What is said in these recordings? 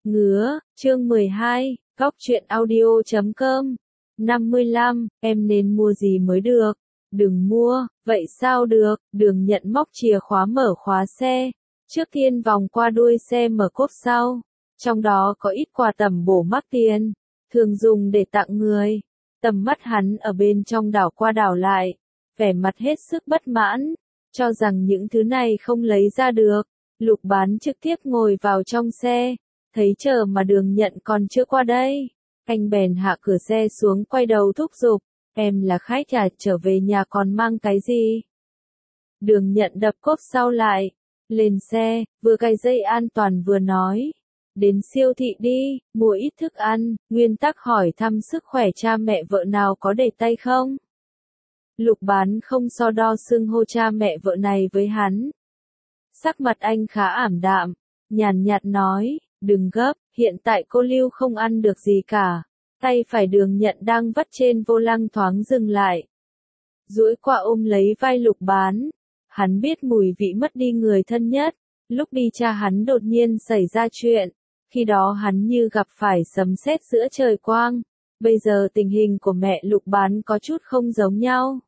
Ngứa, chương 12, Góc truyện audio.com. 55, em nên mua gì mới được? Đừng mua, vậy sao được? Đường Nhận móc chìa khóa mở khóa xe. Trước tiên vòng qua đuôi xe mở cốp sau. Trong đó có ít quà tẩm bổ mắc tiền, thường dùng để tặng người. Tầm mắt hắn ở bên trong đảo qua đảo lại, vẻ mặt hết sức bất mãn, cho rằng những thứ này không lấy ra được. Lục Bán trực tiếp ngồi vào trong xe, thấy chờ mà Đường Nhận còn chưa qua đây. Anh bèn hạ cửa xe xuống quay đầu thúc giục, em là khách à, trở về nhà còn mang cái gì? Đường Nhận đập cốp sau lại, lên xe, vừa cài dây an toàn vừa nói. Đến siêu thị đi, mua ít thức ăn, nguyên tắc hỏi thăm sức khỏe cha mẹ vợ nào có để tay không? Lục Bán không so đo xưng hô cha mẹ vợ này với hắn. Sắc mặt anh khá ảm đạm, nhàn nhạt nói, đừng gấp, hiện tại cô Lưu không ăn được gì cả. Tay phải Đường Nhận đang vắt trên vô lăng thoáng dừng lại. Duỗi qua ôm lấy vai Lục Bán. Hắn biết mùi vị mất đi người thân nhất. Lúc đi cha hắn đột nhiên xảy ra chuyện. Khi đó hắn như gặp phải sấm sét giữa trời quang. Bây giờ tình hình của mẹ Lục Bán có chút không giống nhau.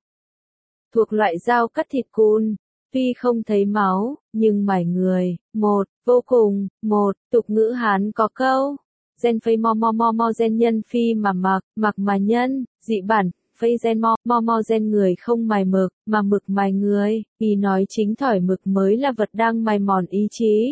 Thuộc loại dao cắt thịt cun. Tuy không thấy máu, nhưng mải người, vô cùng, tục ngữ Hán có câu. Gen phây mo gen nhân phi mà mặc mà nhân, dị bản, phây gen mo gen người không mài mực, mà mực mài người, ý nói chính thỏi mực mới là vật đang mài mòn ý chí.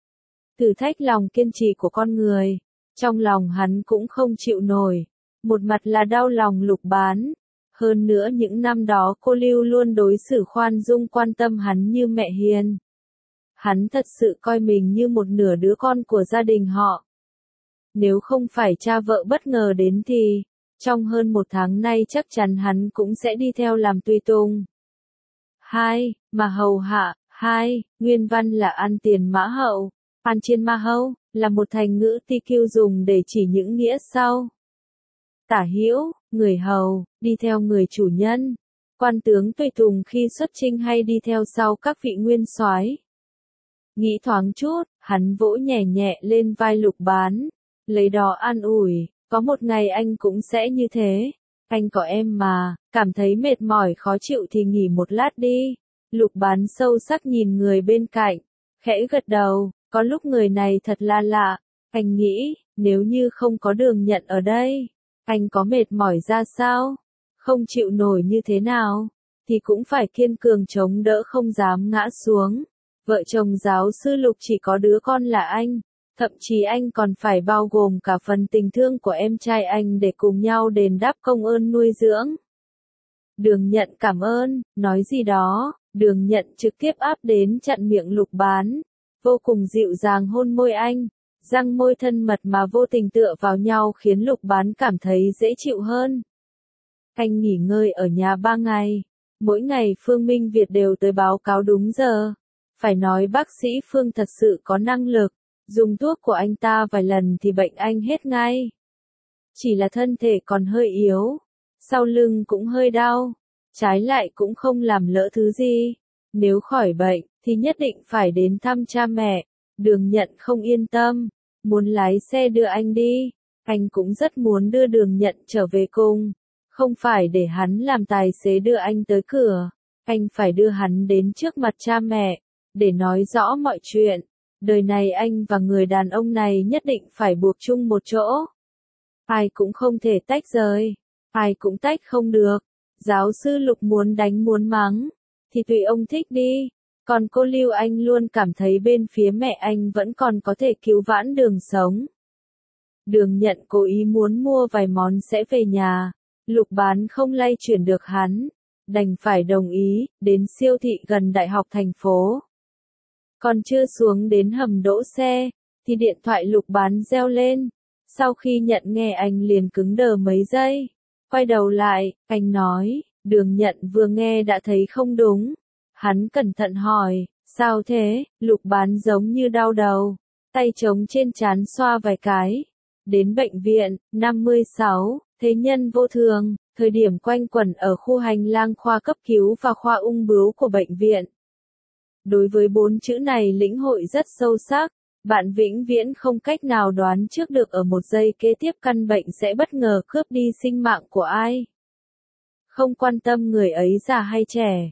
Thử thách lòng kiên trì của con người, trong lòng hắn cũng không chịu nổi, một mặt là đau lòng Lục Bán. Hơn nữa những năm đó cô Lưu luôn đối xử khoan dung quan tâm hắn như mẹ hiền. Hắn thật sự coi mình như một nửa đứa con của gia đình họ. Nếu không phải cha vợ bất ngờ đến thì, trong hơn một tháng nay chắc chắn hắn cũng sẽ đi theo làm tùy tùng. 2. Mà hầu hạ. 2. Nguyên văn là ăn tiền mã hậu. Ăn chiên ma hâu, là một thành ngữ TQ dùng để chỉ những nghĩa sau. Tả hữu, người hầu, đi theo người chủ nhân. Quan tướng tùy tùng khi xuất chinh hay đi theo sau các vị nguyên soái. Nghĩ thoáng chút, hắn vỗ nhẹ nhẹ lên vai Lục Bán, lấy đó an ủi, có một ngày anh cũng sẽ như thế. Anh có em mà, cảm thấy mệt mỏi khó chịu thì nghỉ một lát đi. Lục Bán sâu sắc nhìn người bên cạnh, khẽ gật đầu, có lúc người này thật là lạ. Anh nghĩ, nếu như không có Đường Nhận ở đây, anh có mệt mỏi ra sao? Không chịu nổi như thế nào? Thì cũng phải kiên cường chống đỡ không dám ngã xuống. Vợ chồng giáo sư Lục chỉ có đứa con là anh. Thậm chí anh còn phải bao gồm cả phần tình thương của em trai anh để cùng nhau đền đáp công ơn nuôi dưỡng. Đường Nhận cảm ơn, nói gì đó, Đường Nhận trực tiếp áp đến chặn miệng Lục Bán. Vô cùng dịu dàng hôn môi anh. Răng môi thân mật mà vô tình tựa vào nhau khiến Lục Bán cảm thấy dễ chịu hơn. Anh nghỉ ngơi ở nhà 3 ngày. Mỗi ngày Phương Minh Việt đều tới báo cáo đúng giờ. Phải nói bác sĩ Phương thật sự có năng lực. Dùng thuốc của anh ta vài lần thì bệnh anh hết ngay. Chỉ là thân thể còn hơi yếu. Sau lưng cũng hơi đau. Trái lại cũng không làm lỡ thứ gì. Nếu khỏi bệnh thì nhất định phải đến thăm cha mẹ. Đường Nhận không yên tâm. Muốn lái xe đưa anh đi. Anh cũng rất muốn đưa Đường Nhận trở về cùng. Không phải để hắn làm tài xế đưa anh tới cửa. Anh phải đưa hắn đến trước mặt cha mẹ. Để nói rõ mọi chuyện. Đời này anh và người đàn ông này nhất định phải buộc chung một chỗ. Ai cũng không thể tách rời. Ai cũng tách không được. Giáo sư Lục muốn đánh muốn mắng. Thì tùy ông thích đi. Còn cô Lưu anh luôn cảm thấy bên phía mẹ anh vẫn còn có thể cứu vãn Đường sống. Đường Nhận cố ý muốn mua vài món sẽ về nhà. Lục Bán không lay chuyển được hắn. Đành phải đồng ý, đến siêu thị gần đại học thành phố. Còn chưa xuống đến hầm đỗ xe, thì điện thoại Lục Bán reo lên. Sau khi nhận nghe anh liền cứng đờ mấy giây. Quay đầu lại, anh nói, Đường Nhận vừa nghe đã thấy không đúng. Hắn cẩn thận hỏi, sao thế? Lục Bán giống như đau đầu, tay trống trên trán xoa vài cái. Đến bệnh viện, 56, thế nhân vô thường, thời điểm quanh quẩn ở khu hành lang khoa cấp cứu và khoa ung bướu của bệnh viện. Đối với 4 chữ này lĩnh hội rất sâu sắc, Bạn vĩnh viễn không cách nào đoán trước được ở một giây kế tiếp căn bệnh sẽ bất ngờ cướp đi sinh mạng của ai. Không quan tâm người ấy già hay trẻ.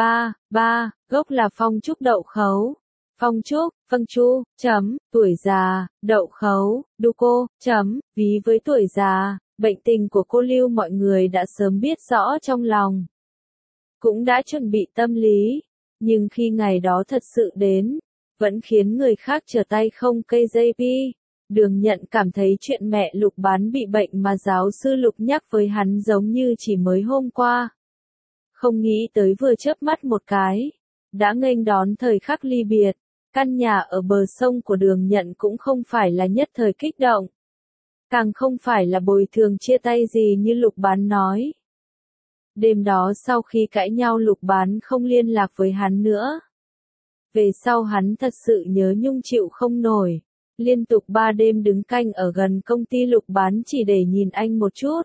3. Gốc là phong trúc đậu khấu. Phong trúc, phâng chu, tuổi già, đậu khấu, đu cô, ví với tuổi già, bệnh tình của cô Lưu mọi người đã sớm biết rõ trong lòng. Cũng đã chuẩn bị tâm lý, nhưng khi ngày đó thật sự đến, vẫn khiến người khác trở tay không cây dây pi. Đường Nhận cảm thấy chuyện mẹ Lục Bán bị bệnh mà giáo sư Lục nhắc với hắn giống như chỉ mới hôm qua. Không nghĩ tới vừa chớp mắt một cái, đã nghênh đón thời khắc ly biệt. Căn nhà ở bờ sông của Đường Nhận cũng không phải là nhất thời kích động. Càng không phải là bồi thường chia tay gì như Lục Bán nói. Đêm đó sau khi cãi nhau Lục Bán không liên lạc với hắn nữa. Về sau hắn thật sự nhớ nhung chịu không nổi. Liên tục 3 đêm đứng canh ở gần công ty Lục Bán chỉ để nhìn anh một chút.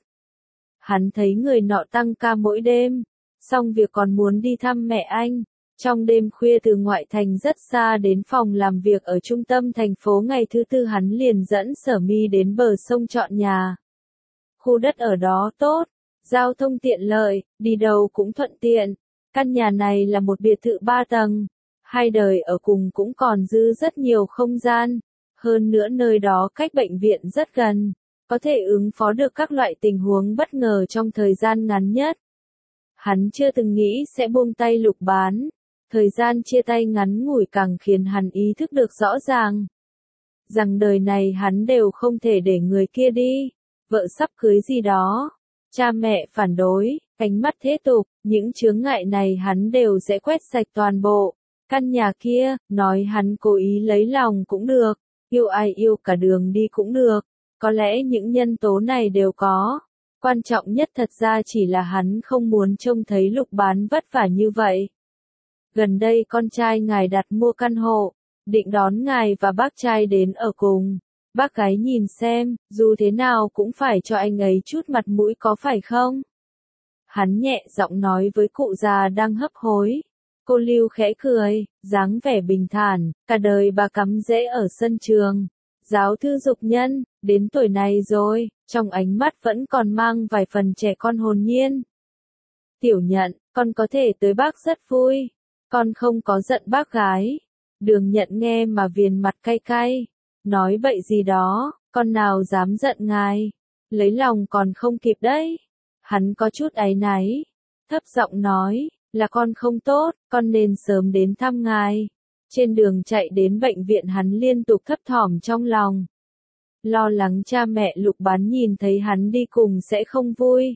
Hắn thấy người nọ tăng ca mỗi đêm, xong việc còn muốn đi thăm mẹ anh. Trong đêm khuya từ ngoại thành rất xa đến phòng làm việc ở trung tâm thành phố ngày thứ tư hắn liền dẫn Sở My đến bờ sông chọn nhà. Khu đất ở đó tốt, giao thông tiện lợi, đi đâu cũng thuận tiện. Căn nhà này là một biệt thự 3 tầng, 2 đời ở cùng cũng còn dư rất nhiều không gian. Hơn nữa nơi đó cách bệnh viện rất gần, có thể ứng phó được các loại tình huống bất ngờ trong thời gian ngắn nhất. Hắn chưa từng nghĩ sẽ buông tay Lục Bán. Thời gian chia tay ngắn ngủi càng khiến hắn ý thức được rõ ràng. Rằng đời này hắn đều không thể để người kia đi. Vợ sắp cưới gì đó. Cha mẹ phản đối, ánh mắt thế tục, những chướng ngại này hắn đều sẽ quét sạch toàn bộ. Căn nhà kia, nói hắn cố ý lấy lòng cũng được. Yêu ai yêu cả đường đi cũng được. Có lẽ những nhân tố này đều có. Quan trọng nhất thật ra chỉ là hắn không muốn trông thấy Lục Bán vất vả như vậy. Gần đây con trai ngài đặt mua căn hộ, định đón ngài và bác trai đến ở cùng. Bác gái nhìn xem, dù thế nào cũng phải cho anh ấy chút mặt mũi có phải không? Hắn nhẹ giọng nói với cụ già đang hấp hối. Cô Lưu khẽ cười, dáng vẻ bình thản, cả đời bà cắm rễ ở sân trường. Giáo thư dục nhân, đến tuổi này rồi, trong ánh mắt vẫn còn mang vài phần trẻ con hồn nhiên. Tiểu Nhận, con có thể tới bác rất vui. Con không có giận bác gái. Đường Nhận nghe mà viền mặt cay cay. Nói bậy gì đó, con nào dám giận ngài. Lấy lòng còn không kịp đấy. Hắn có chút áy náy. Thấp giọng nói, là con không tốt, con nên sớm đến thăm ngài. Trên đường chạy đến bệnh viện hắn liên tục thấp thỏm trong lòng. Lo lắng cha mẹ Lục Bán nhìn thấy hắn đi cùng sẽ không vui.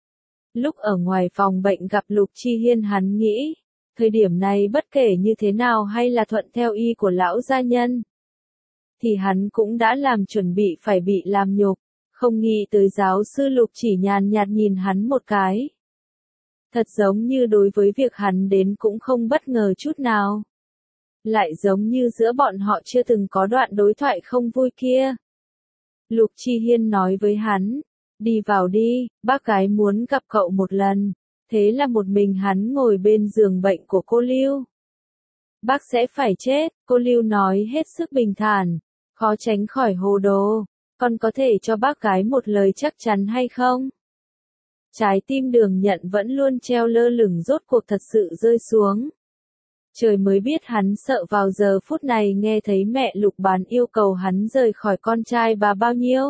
Lúc ở ngoài phòng bệnh gặp Lục Chi Hiên hắn nghĩ. Thời điểm này bất kể như thế nào hay là thuận theo ý của lão gia nhân, thì hắn cũng đã làm chuẩn bị phải bị làm nhục, không nghĩ tới giáo sư Lục chỉ nhàn nhạt nhìn hắn một cái. Thật giống như đối với việc hắn đến cũng không bất ngờ chút nào. Lại giống như giữa bọn họ chưa từng có đoạn đối thoại không vui kia. Lục Chi Hiên nói với hắn, đi vào đi, bác gái muốn gặp cậu một lần. Thế là một mình hắn ngồi bên giường bệnh của cô Lưu. Bác sẽ phải chết, cô Lưu nói hết sức bình thản, khó tránh khỏi hồ đồ. Con có thể cho bác gái một lời chắc chắn hay không? Trái tim Đường Nhận vẫn luôn treo lơ lửng rốt cuộc thật sự rơi xuống. Trời mới biết hắn sợ vào giờ phút này nghe thấy mẹ Lục Bán yêu cầu hắn rời khỏi con trai bà bao nhiêu.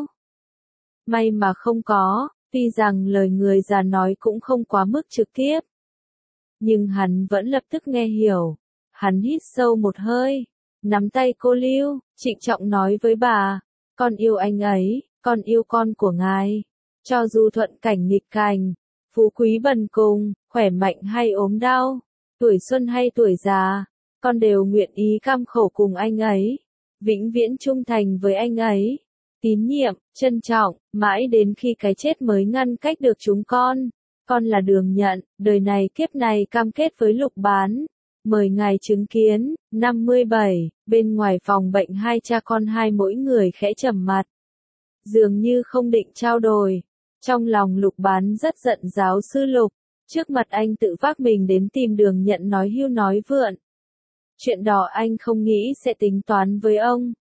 May mà không có. Tuy rằng lời người già nói cũng không quá mức trực tiếp. Nhưng hắn vẫn lập tức nghe hiểu. Hắn hít sâu một hơi. Nắm tay cô Lưu, trịnh trọng nói với bà. Con yêu anh ấy, con yêu con của ngài. Cho dù thuận cảnh nghịch cảnh, phú quý bần cùng, khỏe mạnh hay ốm đau, tuổi xuân hay tuổi già, con đều nguyện ý cam khổ cùng anh ấy. Vĩnh viễn trung thành với anh ấy. Tín nhiệm, trân trọng, mãi đến khi cái chết mới ngăn cách được chúng con. Con là Đường Nhận, đời này kiếp này cam kết với Lục Bán. Mời ngài chứng kiến. 57, bên ngoài phòng bệnh hai cha con hai mỗi người khẽ trầm mặt. Dường như không định trao đổi. Trong lòng Lục Bán rất giận giáo sư Lục. Trước mặt anh tự vác mình đến tìm Đường Nhận nói hưu nói vượn. Chuyện đó anh không nghĩ sẽ tính toán với ông.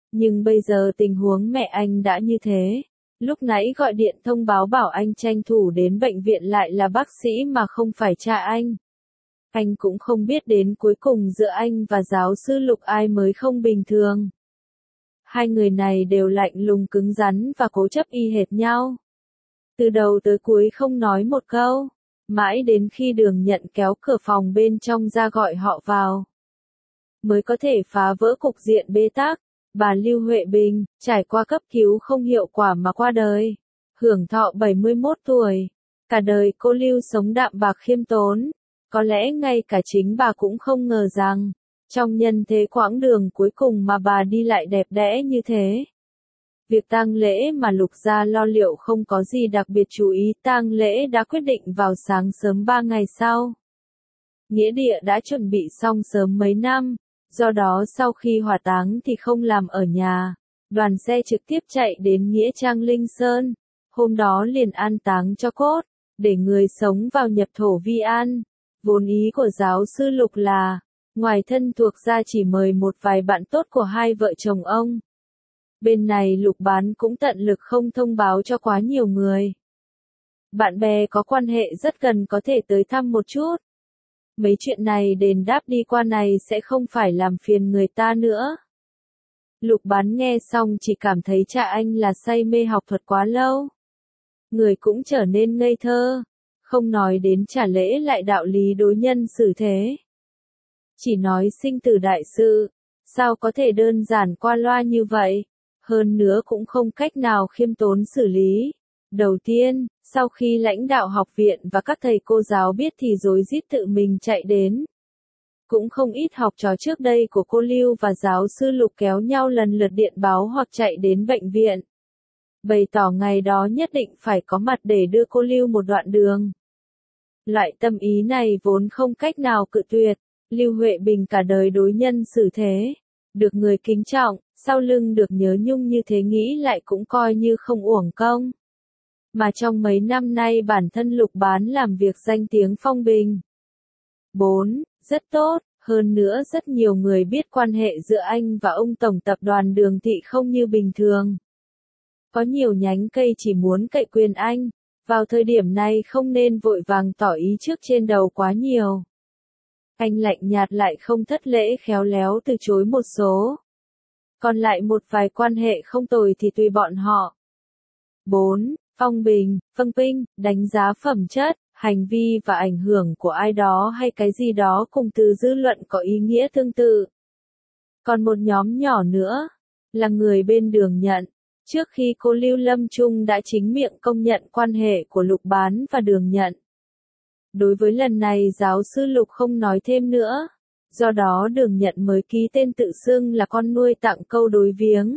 Nhưng bây giờ tình huống mẹ anh đã như thế. Lúc nãy gọi điện thông báo bảo anh tranh thủ đến bệnh viện lại là bác sĩ mà không phải cha anh. Anh cũng không biết đến cuối cùng giữa anh và giáo sư Lục ai mới không bình thường. Hai người này đều lạnh lùng cứng rắn và cố chấp y hệt nhau. Từ đầu tới cuối không nói một câu, mãi đến khi Đường Nhận kéo cửa phòng bên trong ra gọi họ vào, mới có thể phá vỡ cục diện bế tắc. Bà Lưu Huệ Bình, trải qua cấp cứu không hiệu quả mà qua đời, hưởng thọ 71 tuổi. Cả đời cô Lưu sống đạm bạc khiêm tốn. Có lẽ ngay cả chính bà cũng không ngờ rằng, trong nhân thế quãng đường cuối cùng mà bà đi lại đẹp đẽ như thế. Việc tang lễ mà Lục gia lo liệu không có gì đặc biệt chú ý, tang lễ đã quyết định vào sáng sớm 3 ngày sau. Nghĩa địa đã chuẩn bị xong sớm mấy năm, do đó sau khi hỏa táng thì không làm ở nhà. Đoàn xe trực tiếp chạy đến Nghĩa Trang Linh Sơn, hôm đó liền an táng cho cốt, để người sống vào nhập thổ vi an. Vốn ý của giáo sư Lục là, ngoài thân thuộc ra chỉ mời một vài bạn tốt của hai vợ chồng ông. Bên này Lục Bán cũng tận lực không thông báo cho quá nhiều người. Bạn bè có quan hệ rất gần có thể tới thăm một chút. Mấy chuyện này đền đáp đi qua này sẽ không phải làm phiền người ta nữa. Lục Bán nghe xong chỉ cảm thấy cha anh là say mê học thuật quá lâu. Người cũng trở nên ngây thơ. Không nói đến trả lễ lại đạo lý đối nhân xử thế. Chỉ nói sinh tử đại sự, sao có thể đơn giản qua loa như vậy, hơn nữa cũng không cách nào khiêm tốn xử lý. Đầu tiên, sau khi lãnh đạo học viện và các thầy cô giáo biết thì rối rít tự mình chạy đến. Cũng không ít học trò trước đây của cô Lưu và giáo sư Lục kéo nhau lần lượt điện báo hoặc chạy đến bệnh viện. Bày tỏ ngày đó nhất định phải có mặt để đưa cô Lưu một đoạn đường. Loại tâm ý này vốn không cách nào cự tuyệt. Lưu Huệ Bình cả đời đối nhân xử thế, được người kính trọng, sau lưng được nhớ nhung như thế nghĩ lại cũng coi như không uổng công. Mà trong mấy năm nay bản thân Lục Bán làm việc danh tiếng phong bình. 4. Rất tốt, hơn nữa rất nhiều người biết quan hệ giữa anh và ông Tổng tập đoàn Đường Thị không như bình thường. Có nhiều nhánh cây chỉ muốn cậy quyền anh. Vào thời điểm này không nên vội vàng tỏ ý trước trên đầu quá nhiều. Anh lạnh nhạt lại không thất lễ khéo léo từ chối một số. Còn lại một vài quan hệ không tồi thì tùy bọn họ. 4. Phong bình, phân pinh, đánh giá phẩm chất, hành vi và ảnh hưởng của ai đó hay cái gì đó cùng từ dư luận có ý nghĩa tương tự. Còn một nhóm nhỏ nữa, là người bên Đường Nhận. Trước khi cô Lưu Lâm Trung đã chính miệng công nhận quan hệ của Lục Bán và Đường Nhận. Đối với lần này giáo sư Lục không nói thêm nữa, do đó Đường Nhận mới ký tên tự xưng là con nuôi tặng câu đối viếng.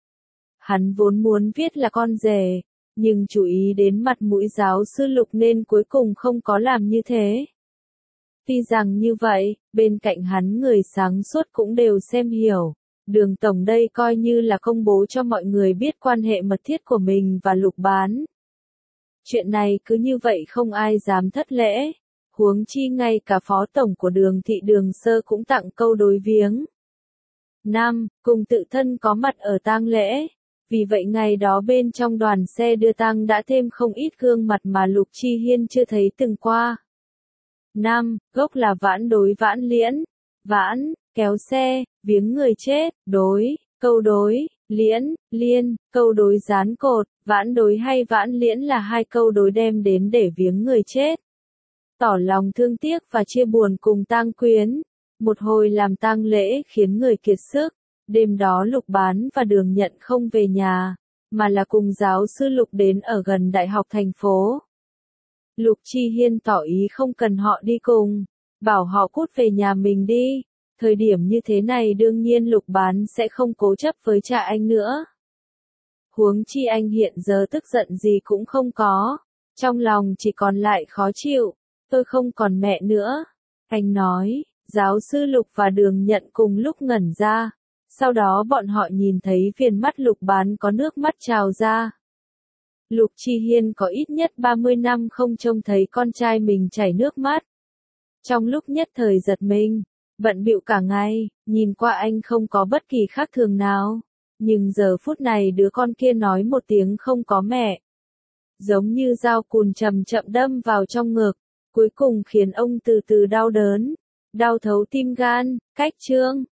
Hắn vốn muốn viết là con rể, nhưng chú ý đến mặt mũi giáo sư Lục nên cuối cùng không có làm như thế. Tuy rằng như vậy, bên cạnh hắn người sáng suốt cũng đều xem hiểu. Đường Tổng đây coi như là công bố cho mọi người biết quan hệ mật thiết của mình và Lục Bán. Chuyện này cứ như vậy không ai dám thất lễ, huống chi ngay cả Phó Tổng của Đường Thị Đường Sơ cũng tặng câu đối viếng. 5. Cùng tự thân có mặt ở tang lễ. Vì vậy ngày đó bên trong đoàn xe đưa tang đã thêm không ít gương mặt mà Lục Chi Hiên chưa thấy từng qua. 5. Gốc là vãn đối vãn liễn. Vãn, kéo xe, viếng người chết, đối, câu đối, liễn, liên, câu đối dán cột, vãn đối hay vãn liễn là hai câu đối đem đến để viếng người chết. Tỏ lòng thương tiếc và chia buồn cùng tang quyến. Một hồi làm tang lễ khiến người kiệt sức. Đêm đó Lục Bán và Đường Nhận không về nhà, mà là cùng giáo sư Lục đến ở gần đại học thành phố. Lục Chi Hiên tỏ ý không cần họ đi cùng, bảo họ cút về nhà mình đi. Thời điểm như thế này đương nhiên Lục Bán sẽ không cố chấp với cha anh nữa. Huống chi anh hiện giờ tức giận gì cũng không có, trong lòng chỉ còn lại khó chịu, tôi không còn mẹ nữa. Anh nói, giáo sư Lục và Đường Nhận cùng lúc ngẩn ra, sau đó bọn họ nhìn thấy viền mắt Lục Bán có nước mắt trào ra. Lục Chi Hiên có ít nhất 30 năm không trông thấy con trai mình chảy nước mắt. Trong lúc nhất thời giật mình, bận bịu cả ngày, nhìn qua anh không có bất kỳ khác thường nào. Nhưng giờ phút này đứa con kia nói một tiếng không có mẹ. Giống như dao cùn chậm chậm đâm vào trong ngực, cuối cùng khiến ông từ từ đau đớn, đau thấu tim gan. Cách chương